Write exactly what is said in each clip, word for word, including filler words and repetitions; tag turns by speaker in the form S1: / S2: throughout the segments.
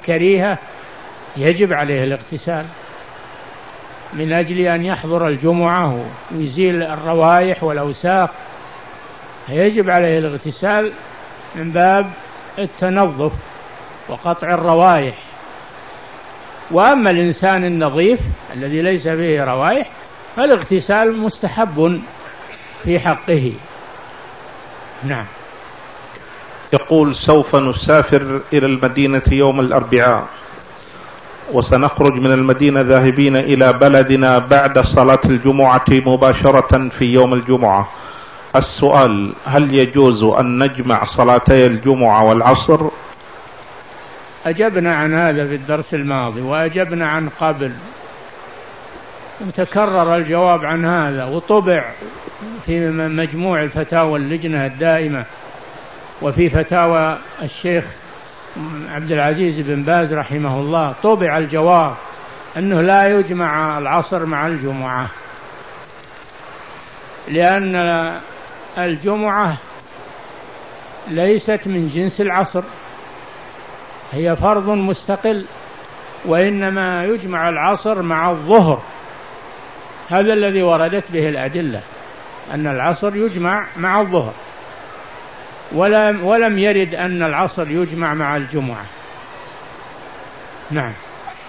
S1: كريهة يجب عليه الاغتسال من أجل أن يحضر الجمعة ويزيل الروائح والأوساخ، يجب عليه الاغتسال من باب التنظف وقطع الروائح. وأما الإنسان النظيف الذي ليس فيه روائح فالاغتسال مستحب في حقه. نعم.
S2: يقول: سوف نسافر إلى المدينة يوم الأربعاء، وسنخرج من المدينة ذاهبين إلى بلدنا بعد صلاة الجمعة مباشرة في يوم الجمعة. السؤال: هل يجوز أن نجمع صلاتي الجمعة والعصر؟
S1: أجبنا عن هذا في الدرس الماضي، وأجبنا عن قبل، وتكرر الجواب عن هذا، وطبع في مجموع الفتاوى اللجنة الدائمة وفي فتاوى الشيخ عبد العزيز بن باز رحمه الله، طبع الجواب أنه لا يجمع العصر مع الجمعة، لأن الجمعة ليست من جنس العصر، هي فرض مستقل، وإنما يجمع العصر مع الظهر. هذا الذي وردت به الأدلة، أن العصر يجمع مع الظهر، ولم, ولم يرد أن العصر يجمع مع الجمعة. نعم.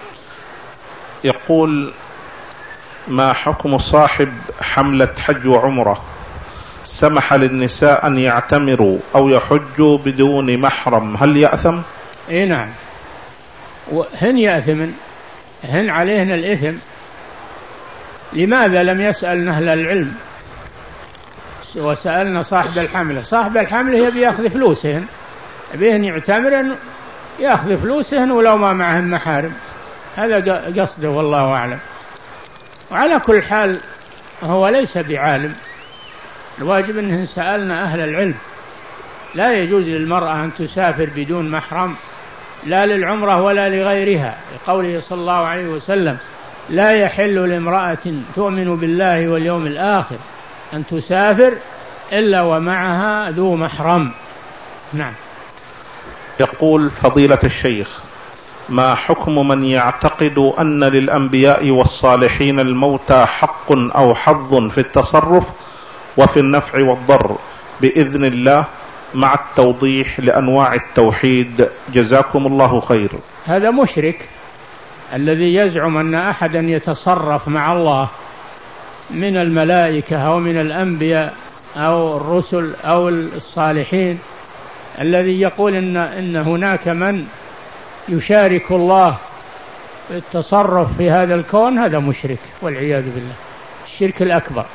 S2: يقول: ما حكم صاحب حملة حج وعمرة سمح للنساء أن يعتمروا أو يحجوا بدون محرم، هل يأثم؟
S1: إيه نعم، هن يأثمن، هن عليهن الإثم. لماذا لم يسألن أهل العلم وسألنا صاحب الحملة؟ صاحب الحملة يبي يأخذ فلوسهن، يبيهن يعتمرن يأخذ فلوسهن ولو ما معهم محارم، هذا قصده والله أعلم. وعلى كل حال هو ليس بعالم، الواجب أنهن سألنا أهل العلم. لا يجوز للمرأة أن تسافر بدون محرم، لا للعمرة ولا لغيرها، لقوله صلى الله عليه وسلم: لا يحل لامرأة تؤمن بالله واليوم الآخر أن تسافر إلا ومعها ذو محرم. نعم.
S2: يقول: فضيلة الشيخ، ما حكم من يعتقد أن للأنبياء والصالحين الموتى حق أو حظ في التصرف وفي النفع والضر بإذن الله، مع التوضيح لأنواع التوحيد، جزاكم الله خير؟
S1: هذا مشرك الذي يزعم أن أحدا يتصرف مع الله من الملائكة أو من الأنبياء أو الرسل أو الصالحين، الذي يقول إن, إن هناك من يشارك الله في التصرف في هذا الكون، هذا مشرك والعياذ بالله، الشرك الأكبر،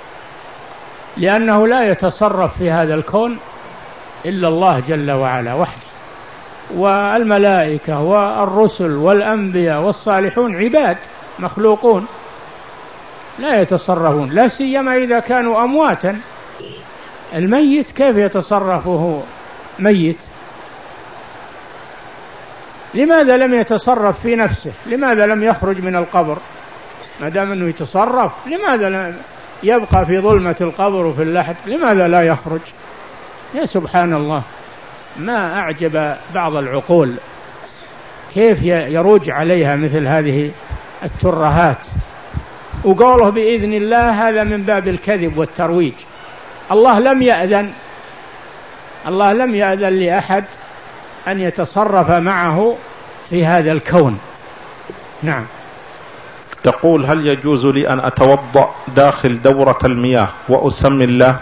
S1: لأنه لا يتصرف في هذا الكون إلا الله جل وعلا وحده، والملائكة والرسل والأنبياء والصالحون عباد مخلوقون لا يتصرفون، لا سيما إذا كانوا أمواتا. الميت كيف يتصرف وهو ميت؟ لماذا لم يتصرف في نفسه؟ لماذا لم يخرج من القبر؟ ما دام أنه يتصرف، لماذا لا يبقى في ظلمة القبر وفي اللحد؟ لماذا لا يخرج؟ يا سبحان الله، ما أعجب بعض العقول كيف يروج عليها مثل هذه الترهات. وقوله بإذن الله هذا من باب الكذب والترويج. الله لم يأذن الله لم يأذن لأحد أن يتصرف معه في هذا الكون. نعم.
S2: تقول: هل يجوز لي أن أتوضأ داخل دورة المياه وأسمي الله؟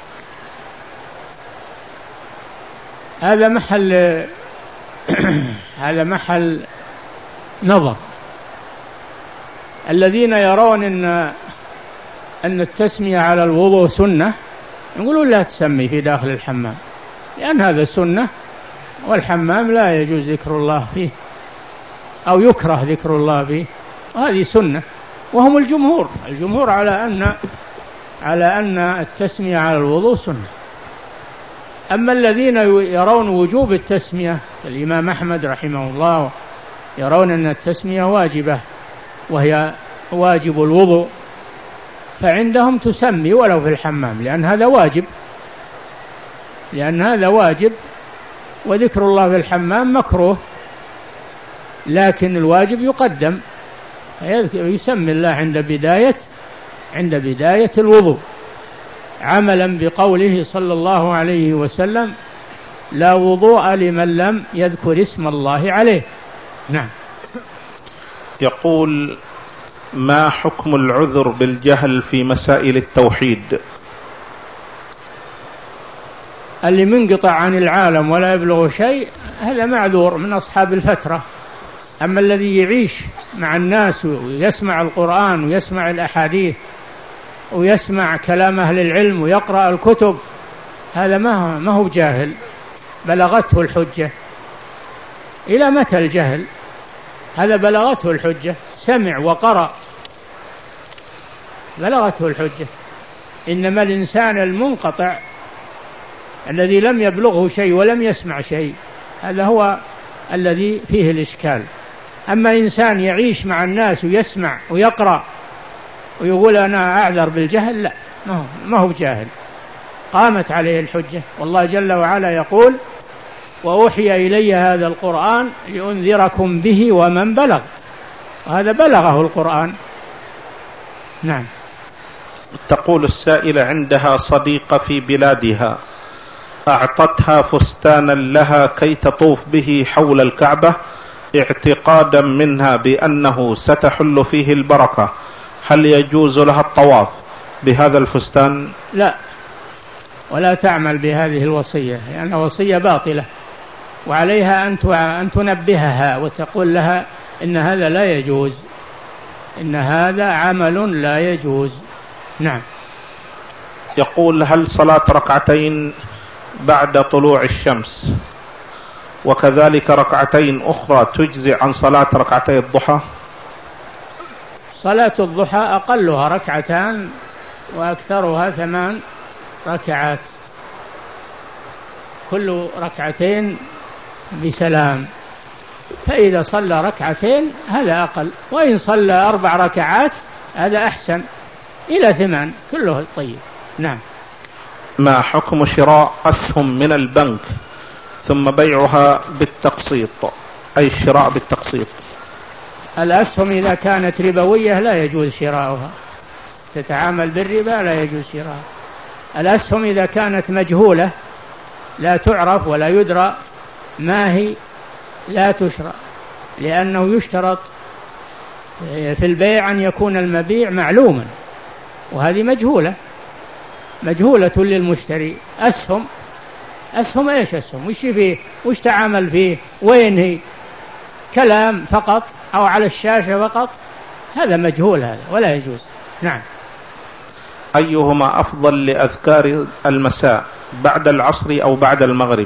S1: هذا محل هذا محل نظر. الذين يرون أن أن التسمية على الوضوء سنة يقولون لا تسمي في داخل الحمام، لأن هذا سنة، والحمام لا يجوز ذكر الله فيه أو يكره ذكر الله فيه، وهذه سنة. وهم الجمهور الجمهور على أن على أن التسمية على الوضوء سنة. أما الذين يرون وجوب التسمية، الإمام أحمد رحمه الله يرون أن التسمية واجبة وهي واجب الوضوء، فعندهم تسمي ولو في الحمام، لأن هذا واجب لأن هذا واجب وذكر الله في الحمام مكروه. لكن الواجب يقدم، يسمي الله عند بداية عند بداية الوضوء، عملا بقوله صلى الله عليه وسلم: لا وضوء لمن لم يذكر اسم الله عليه. نعم.
S2: يقول: ما حكم العذر بالجهل في مسائل التوحيد؟
S1: اللي منقطع عن العالم ولا يبلغ شيء هذا معذور من أصحاب الفترة. أما الذي يعيش مع الناس ويسمع القرآن ويسمع الأحاديث ويسمع كلام أهل العلم ويقرأ الكتب، هذا ما ما هو جاهل، بلغته الحجة. إلى متى الجهل؟ هذا بلغته الحجة، سمع وقرأ، بلغته الحجة. إنما الإنسان المنقطع الذي لم يبلغه شيء ولم يسمع شيء، هذا هو الذي فيه الإشكال. أما إنسان يعيش مع الناس ويسمع ويقرأ ويقول أنا أعذر بالجهل، لا، ما هو, ما هو جاهل، قامت عليه الحجة. والله جل وعلا يقول: وأوحي إلي هذا القرآن لأنذركم به ومن بلغ، وهذا بلغه القرآن. نعم.
S2: تقول السائلة: عندها صديقة في بلادها أعطتها فستانا لها كي تطوف به حول الكعبة اعتقادا منها بأنه ستحل فيه البركة، هل يجوز لها الطواف بهذا الفستان؟
S1: لا، ولا تعمل بهذه الوصية، لأنها وصية باطلة، وعليها أن تنبهها وتقول لها إن هذا لا يجوز، إن هذا عمل لا يجوز. نعم.
S2: يقول: هل صلاة ركعتين بعد طلوع الشمس وكذلك ركعتين أخرى تجزي عن صلاة ركعتي الضحى؟
S1: صلاة الضحى أقلها ركعتان وأكثرها ثمان ركعات، كل ركعتين بسلام، فإذا صلى ركعتين هذا أقل، وإن صلى أربع ركعات هذا أحسن، إلى ثمان كله طيب. نعم.
S2: ما حكم شراء أسهم من البنك ثم بيعها بالتقسيط، أي الشراء بالتقسيط؟
S1: الأسهم إذا كانت ربوية لا يجوز شراؤها، تتعامل بالربا لا يجوز شراؤها. الأسهم إذا كانت مجهولة لا تعرف ولا يدرى ما هي لا تشرى، لأنه يشترط في البيع أن يكون المبيع معلوما، وهذه مجهولة مجهولة للمشتري. أسهم أسهم إيش أسهم؟ وش فيه؟ وش تعامل فيه؟ وين هي؟ كلام فقط أو على الشاشة فقط، هذا مجهول، هذا ولا يجوز. نعم.
S2: أيهما أفضل لأذكار المساء، بعد العصر أو بعد المغرب؟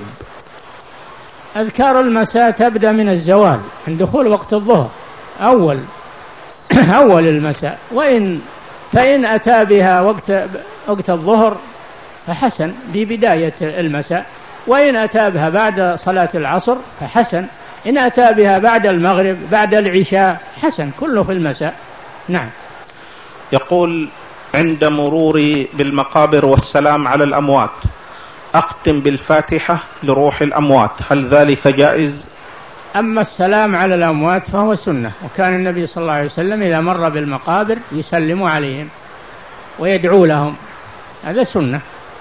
S1: أذكار المساء تبدأ من الزوال، عند دخول وقت الظهر، أول أول المساء، وإن فإن أتى بها وقت وقت الظهر فحسن ببداية المساء، وإن أتى بها بعد صلاة العصر فحسن، إن أتى بها بعد المغرب بعد العشاء حسن، كله في المساء. نعم.
S2: يقول: عند مروري بالمقابر والسلام على الأموات أختم بالفاتحة لروح الأموات، هل ذلك جائز؟
S1: أما السلام على الأموات فهو سنة، وكان النبي صلى الله عليه وسلم إذا مر بالمقابر يسلم عليهم ويدعو لهم، هذا سنة.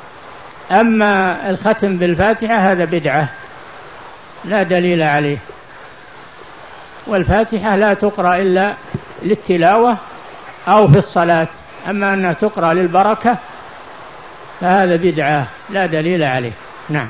S1: أما الختم بالفاتحة هذا بدعة لا دليل عليه، والفاتحة لا تقرأ إلا للتلاوة أو في الصلاة، أما أنها تقرأ للبركة فهذا بدعة لا دليل عليه. نعم.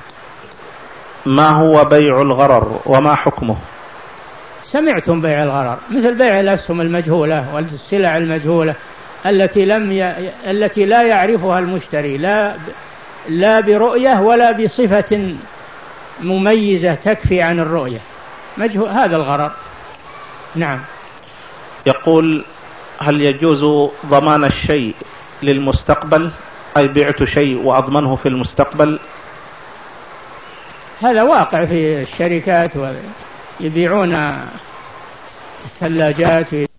S2: ما هو بيع الغرر وما حكمه؟
S1: سمعتم بيع الغرر، مثل بيع الأسهم المجهولة والسلع المجهولة التي لم ي... التي لا يعرفها المشتري، لا لا برؤية ولا بصفة مميزة تكفي عن الرؤية، مجهول، هذا الغرر. نعم.
S2: يقول: هل يجوز ضمان الشيء للمستقبل، أي بعت شيء وأضمنه في المستقبل؟
S1: هذا واقع في الشركات، ويبيعون الثلاجات